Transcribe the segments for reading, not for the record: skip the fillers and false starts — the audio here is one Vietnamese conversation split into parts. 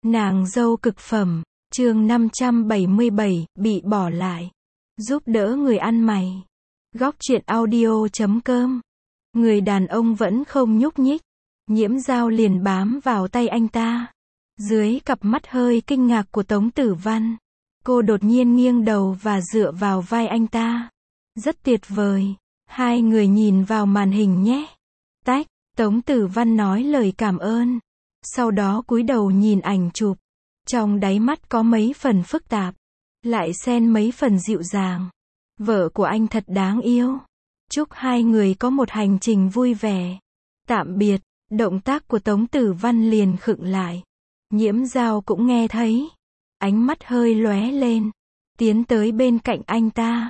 Nàng dâu cực phẩm, chương 577, bị bỏ lại. Giúp đỡ người ăn mày. Góc truyện audio.com. Người đàn ông vẫn không nhúc nhích. Nhiễm Dao liền bám vào tay anh ta. Dưới cặp mắt hơi kinh ngạc của Tống Tử Văn, cô đột nhiên nghiêng đầu và dựa vào vai anh ta. Rất tuyệt vời. Hai người nhìn vào màn hình nhé. Tách, Tống Tử Văn nói lời cảm ơn. Sau đó cúi đầu nhìn ảnh chụp. Trong đáy mắt có mấy phần phức tạp, lại xen mấy phần dịu dàng. Vợ của anh thật đáng yêu. Chúc hai người có một hành trình vui vẻ. Tạm biệt. Động tác của Tống Tử Văn liền khựng lại. Nhiễm Dao cũng nghe thấy. Ánh mắt hơi lóe lên. Tiến tới bên cạnh anh ta.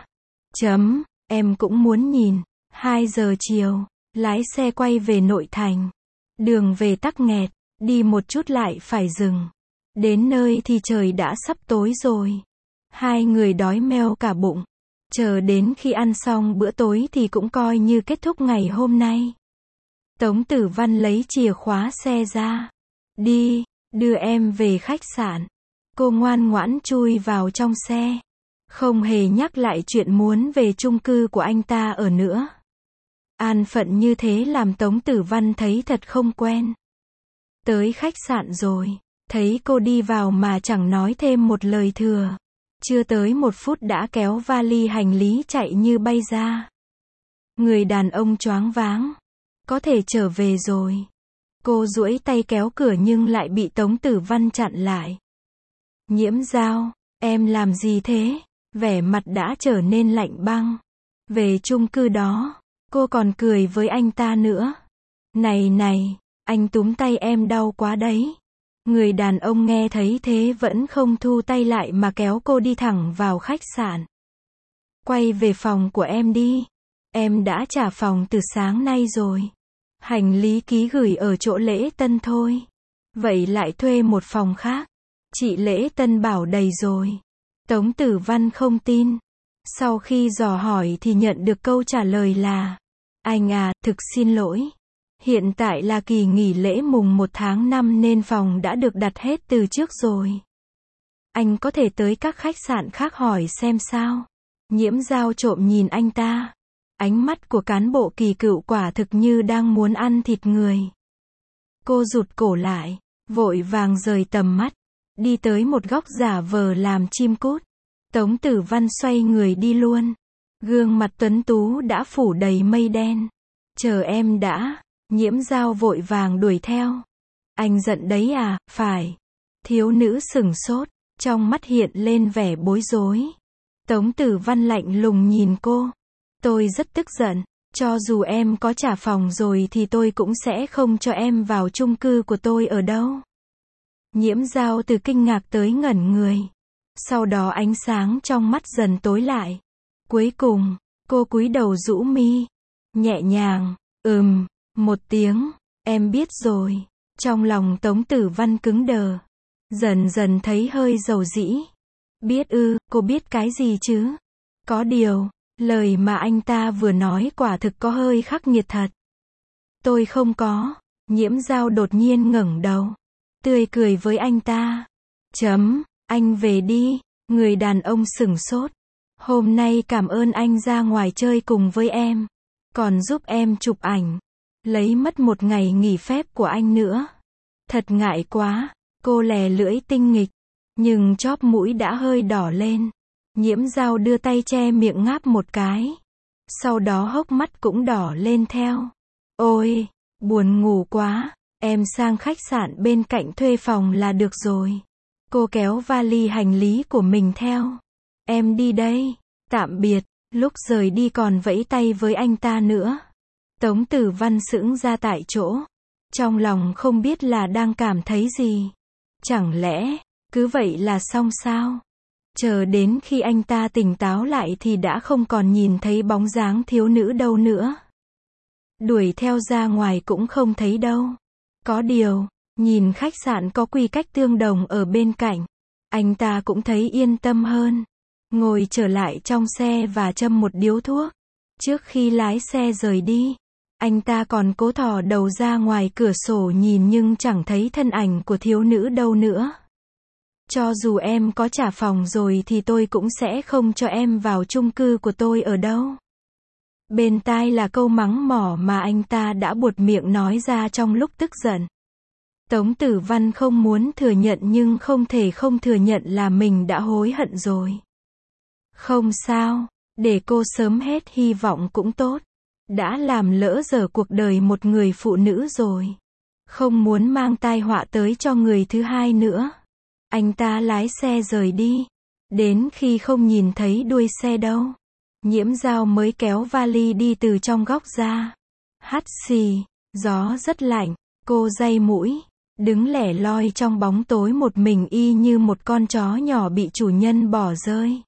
Em cũng muốn nhìn. 2 giờ chiều, lái xe quay về nội thành. Đường về tắc nghẹt, đi một chút lại phải dừng. Đến nơi thì trời đã sắp tối rồi. Hai người đói meo cả bụng. Chờ đến khi ăn xong bữa tối thì cũng coi như kết thúc ngày hôm nay. Tống Tử Văn lấy chìa khóa xe ra. Đi, đưa em về khách sạn. Cô ngoan ngoãn chui vào trong xe. Không hề nhắc lại chuyện muốn về chung cư của anh ta ở nữa. An phận như thế làm Tống Tử Văn thấy thật không quen. Tới khách sạn rồi, thấy cô đi vào mà chẳng nói thêm một lời thừa. Chưa tới 1 phút đã kéo vali hành lý chạy như bay ra. Người đàn ông choáng váng. Có thể trở về rồi. Cô duỗi tay kéo cửa nhưng lại bị Tống Tử Văn chặn lại. Nhiễm Dao, em làm gì thế? Vẻ mặt đã trở nên lạnh băng. Về chung cư đó, cô còn cười với anh ta nữa. Này, anh túm tay em đau quá đấy. Người đàn ông nghe thấy thế vẫn không thu tay lại mà kéo cô đi thẳng vào khách sạn. Quay về phòng của em đi. Em đã trả phòng từ sáng nay rồi. Hành lý ký gửi ở chỗ Lễ Tân thôi. Vậy lại thuê một phòng khác. Chị Lễ Tân bảo đầy rồi. Tống Tử Văn không tin. Sau khi dò hỏi thì nhận được câu trả lời là: anh à, thực xin lỗi. Hiện tại là kỳ nghỉ lễ mùng 1 tháng 5 nên phòng đã được đặt hết từ trước rồi. Anh có thể tới các khách sạn khác hỏi xem sao. Nhiễm Dao trộm nhìn anh ta. Ánh mắt của cán bộ kỳ cựu quả thực như đang muốn ăn thịt người. Cô rụt cổ lại, vội vàng rời tầm mắt. Đi tới một góc giả vờ làm chim cút. Tống Tử Văn xoay người đi luôn. Gương mặt tuấn tú đã phủ đầy mây đen. Chờ em đã. Nhiễm Dao vội vàng đuổi theo. Anh giận đấy à? Phải. Thiếu nữ sửng sốt, trong mắt hiện lên vẻ bối rối. Tống Tử Văn lạnh lùng nhìn cô. Tôi rất tức giận. Cho dù em có trả phòng rồi thì tôi cũng sẽ không cho em vào chung cư của tôi ở đâu. Nhiễm Dao từ kinh ngạc tới ngẩn người. Sau đó ánh sáng trong mắt dần tối lại. Cuối cùng, cô cúi đầu rũ mi. Nhẹ nhàng, một tiếng, em biết rồi. Trong lòng Tống Tử Văn cứng đờ. Dần dần thấy hơi dầu dĩ. Biết ư, cô biết cái gì chứ? Có điều, lời mà anh ta vừa nói quả thực có hơi khắc nghiệt thật. Tôi không có. Nhiễm Dao đột nhiên ngẩng đầu. Tươi cười với anh ta. Anh về đi. Người đàn ông sửng sốt. Hôm nay cảm ơn anh ra ngoài chơi cùng với em. Còn giúp em chụp ảnh. Lấy mất 1 ngày nghỉ phép của anh nữa. Thật ngại quá. Cô lè lưỡi tinh nghịch. Nhưng chóp mũi đã hơi đỏ lên. Nhiễm Dao đưa tay che miệng ngáp một cái. Sau đó hốc mắt cũng đỏ lên theo. Ôi, buồn ngủ quá. Em sang khách sạn bên cạnh thuê phòng là được rồi. Cô kéo vali hành lý của mình theo. Em đi đây. Tạm biệt. Lúc rời đi còn vẫy tay với anh ta nữa. Tống Tử Văn sững ra tại chỗ. Trong lòng không biết là đang cảm thấy gì. Chẳng lẽ, cứ vậy là xong sao? Chờ đến khi anh ta tỉnh táo lại thì đã không còn nhìn thấy bóng dáng thiếu nữ đâu nữa. Đuổi theo ra ngoài cũng không thấy đâu. Có điều, nhìn khách sạn có quy cách tương đồng ở bên cạnh. Anh ta cũng thấy yên tâm hơn. Ngồi trở lại trong xe và châm một điếu thuốc. Trước khi lái xe rời đi, anh ta còn cố thò đầu ra ngoài cửa sổ nhìn nhưng chẳng thấy thân ảnh của thiếu nữ đâu nữa. Cho dù em có trả phòng rồi thì tôi cũng sẽ không cho em vào chung cư của tôi ở đâu. Bên tai là câu mắng mỏ mà anh ta đã buột miệng nói ra trong lúc tức giận. Tống Tử Văn không muốn thừa nhận nhưng không thể không thừa nhận là mình đã hối hận rồi. Không sao, để cô sớm hết hy vọng cũng tốt. Đã làm lỡ dở cuộc đời một người phụ nữ rồi. Không muốn mang tai họa tới cho người thứ hai nữa. Anh ta lái xe rời đi. Đến khi không nhìn thấy đuôi xe đâu, Nhiễm Dao mới kéo vali đi từ trong góc ra. Hắt xì, gió rất lạnh, cô day mũi, đứng lẻ loi trong bóng tối một mình y như một con chó nhỏ bị chủ nhân bỏ rơi.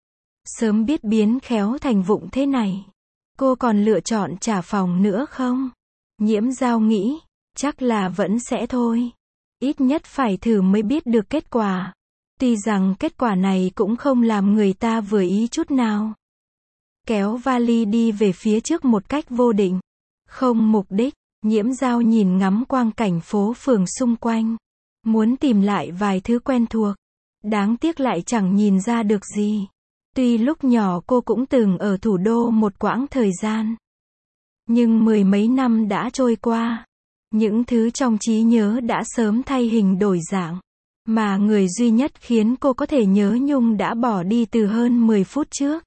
Sớm biết biến khéo thành vụng thế này, cô còn lựa chọn trả phòng nữa không? Nhiễm Dao nghĩ, chắc là vẫn sẽ thôi. Ít nhất phải thử mới biết được kết quả. Tuy rằng kết quả này cũng không làm người ta vừa ý chút nào. Kéo vali đi về phía trước một cách vô định, không mục đích. Nhiễm Dao nhìn ngắm quang cảnh phố phường xung quanh, muốn tìm lại vài thứ quen thuộc. Đáng tiếc lại chẳng nhìn ra được gì. Tuy lúc nhỏ cô cũng từng ở thủ đô một quãng thời gian, nhưng mười mấy năm đã trôi qua. Những thứ trong trí nhớ đã sớm thay hình đổi dạng, mà người duy nhất khiến cô có thể nhớ nhung đã bỏ đi từ hơn 10 phút trước.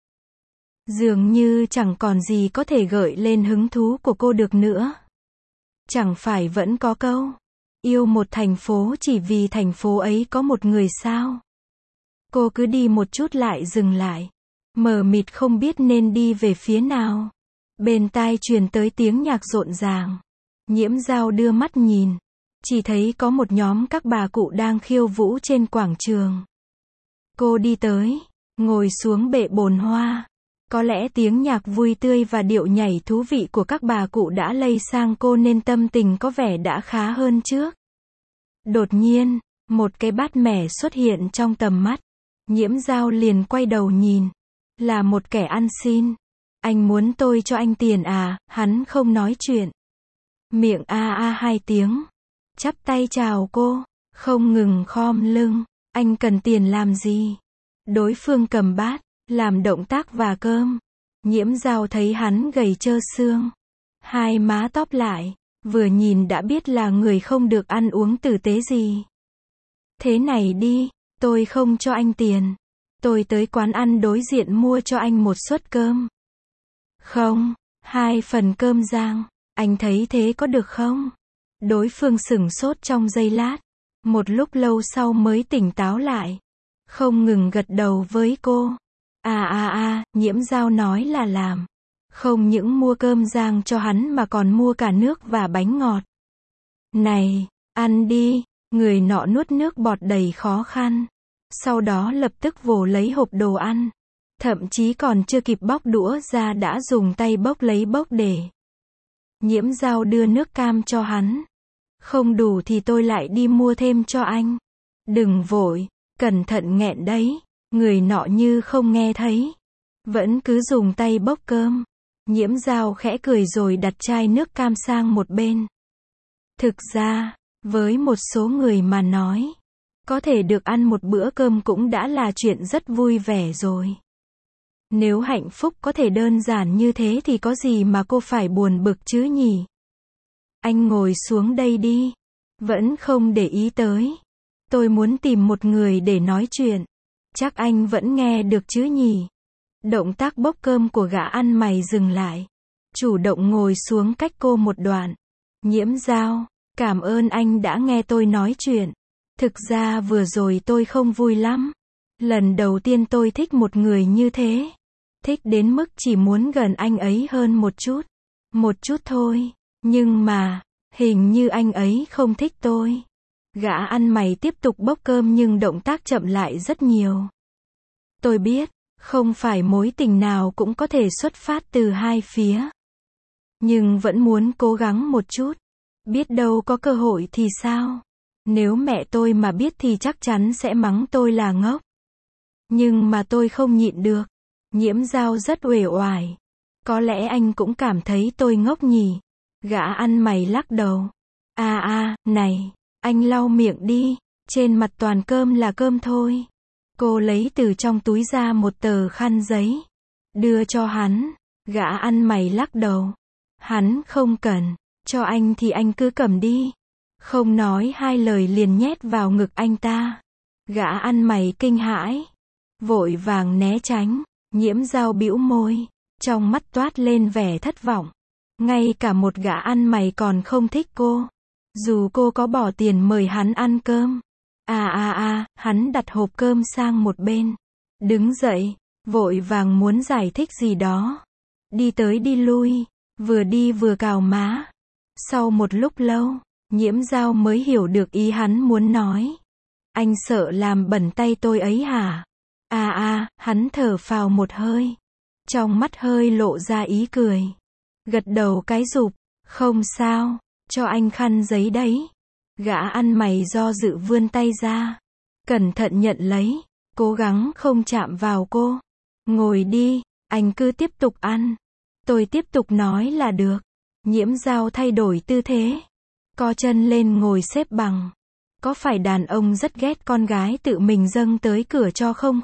Dường như chẳng còn gì có thể gợi lên hứng thú của cô được nữa. Chẳng phải vẫn có câu, yêu một thành phố chỉ vì thành phố ấy có một người sao? Cô cứ đi một chút lại dừng lại, mờ mịt không biết nên đi về phía nào. Bên tai truyền tới tiếng nhạc rộn ràng. Nhiễm Dao đưa mắt nhìn, chỉ thấy có một nhóm các bà cụ đang khiêu vũ trên quảng trường. Cô đi tới, ngồi xuống bệ bồn hoa. Có lẽ tiếng nhạc vui tươi và điệu nhảy thú vị của các bà cụ đã lây sang cô nên tâm tình có vẻ đã khá hơn trước. Đột nhiên, một cái bát mẻ xuất hiện trong tầm mắt. Nhiễm Dao liền quay đầu nhìn. Là một kẻ ăn xin. Anh muốn tôi cho anh tiền à? Hắn không nói chuyện. Miệng a a hai tiếng. Chắp tay chào cô. Không ngừng khom lưng. Anh cần tiền làm gì? Đối phương cầm bát, làm động tác vả cơm. Nhiễm Dao thấy hắn gầy trơ xương. Hai má tóp lại. Vừa nhìn đã biết là người không được ăn uống tử tế gì. Thế này đi, tôi không cho anh tiền. Tôi tới quán ăn đối diện mua cho anh một suất cơm. Không, 2 phần cơm rang. Anh thấy thế có được không? Đối phương sửng sốt trong giây lát. Một lúc lâu sau mới tỉnh táo lại. Không ngừng gật đầu với cô. Nhiễm Dao nói là làm. Không những mua cơm rang cho hắn mà còn mua cả nước và bánh ngọt. Này, ăn đi. Người nọ nuốt nước bọt đầy khó khăn. Sau đó lập tức vồ lấy hộp đồ ăn. Thậm chí còn chưa kịp bóc đũa ra đã dùng tay bốc lấy bốc để. Nhiễm Dao đưa nước cam cho hắn. Không đủ thì tôi lại đi mua thêm cho anh. Đừng vội, cẩn thận nghẹn đấy. Người nọ như không nghe thấy. Vẫn cứ dùng tay bốc cơm. Nhiễm Dao khẽ cười rồi đặt chai nước cam sang một bên. Thực ra, với một số người mà nói, có thể được ăn một bữa cơm cũng đã là chuyện rất vui vẻ rồi. Nếu hạnh phúc có thể đơn giản như thế thì có gì mà cô phải buồn bực chứ nhỉ? Anh ngồi xuống đây đi. Vẫn không để ý tới. Tôi muốn tìm một người để nói chuyện. Chắc anh vẫn nghe được chứ nhỉ? Động tác bốc cơm của gã ăn mày dừng lại. Chủ động ngồi xuống cách cô một đoạn. Nhiễm Dao, cảm ơn anh đã nghe tôi nói chuyện. Thực ra vừa rồi tôi không vui lắm. Lần đầu tiên tôi thích một người như thế. Thích đến mức chỉ muốn gần anh ấy hơn một chút. Một chút thôi. Nhưng mà, hình như anh ấy không thích tôi. Gã ăn mày tiếp tục bốc cơm nhưng động tác chậm lại rất nhiều. Tôi biết, không phải mối tình nào cũng có thể xuất phát từ hai phía. Nhưng vẫn muốn cố gắng một chút. Biết đâu có cơ hội thì sao? Nếu mẹ tôi mà biết thì chắc chắn sẽ mắng tôi là ngốc. Nhưng mà tôi không nhịn được. Nhiễm Dao rất uể oải. Có lẽ anh cũng cảm thấy tôi ngốc nhỉ? Gã ăn mày lắc đầu. Này, anh lau miệng đi. Trên mặt toàn cơm là cơm thôi. Cô lấy từ trong túi ra một tờ khăn giấy, đưa cho hắn. Gã ăn mày lắc đầu. Hắn không cần, cho anh thì anh cứ cầm đi. Không nói hai lời liền nhét vào ngực anh ta. Gã ăn mày kinh hãi, vội vàng né tránh. Nhiễm Dao bĩu môi, trong mắt toát lên vẻ thất vọng. Ngay cả một gã ăn mày còn không thích cô. Dù cô có bỏ tiền mời hắn ăn cơm. Hắn đặt hộp cơm sang một bên. Đứng dậy, vội vàng muốn giải thích gì đó. Đi tới đi lui, vừa đi vừa cào má. Sau một lúc lâu, Nhiễm Dao mới hiểu được ý hắn muốn nói. Anh sợ làm bẩn tay tôi ấy hả? Hắn thở phào một hơi. Trong mắt hơi lộ ra ý cười. Gật đầu cái rụp. Không sao, cho anh khăn giấy đấy. Gã ăn mày do dự vươn tay ra. Cẩn thận nhận lấy, cố gắng không chạm vào cô. Ngồi đi, anh cứ tiếp tục ăn. Tôi tiếp tục nói là được. Nhiễm Dao thay đổi tư thế. Co chân lên ngồi xếp bằng. Có phải đàn ông rất ghét con gái tự mình dâng tới cửa cho không?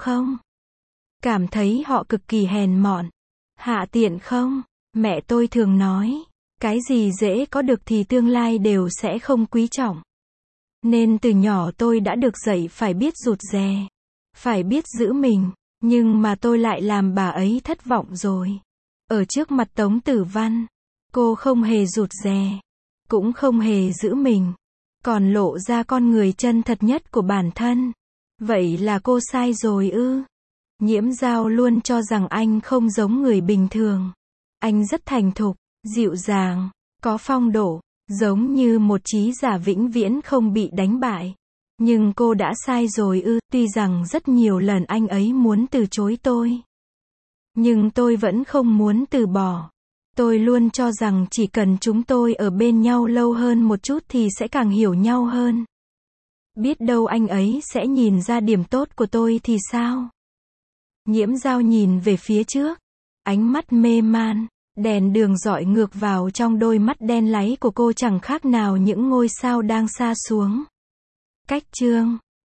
Cảm thấy họ cực kỳ hèn mọn, hạ tiện không? Mẹ tôi thường nói, cái gì dễ có được thì tương lai đều sẽ không quý trọng. Nên từ nhỏ tôi đã được dạy phải biết rụt rè, phải biết giữ mình, nhưng mà tôi lại làm bà ấy thất vọng rồi. Ở trước mặt Tống Tử Văn, cô không hề rụt rè, cũng không hề giữ mình, còn lộ ra con người chân thật nhất của bản thân. Vậy là cô sai rồi ư? Nhiễm Dao luôn cho rằng anh không giống người bình thường. Anh rất thành thục, dịu dàng, có phong độ, giống như một trí giả vĩnh viễn không bị đánh bại. Nhưng cô đã sai rồi ư? Tuy rằng rất nhiều lần anh ấy muốn từ chối tôi, nhưng tôi vẫn không muốn từ bỏ. Tôi luôn cho rằng chỉ cần chúng tôi ở bên nhau lâu hơn một chút thì sẽ càng hiểu nhau hơn. Biết đâu anh ấy sẽ nhìn ra điểm tốt của tôi thì sao? Nhiễm Dao nhìn về phía trước, ánh mắt mê man, đèn đường rọi ngược vào trong đôi mắt đen láy của cô chẳng khác nào những ngôi sao đang sa xuống. Cách chương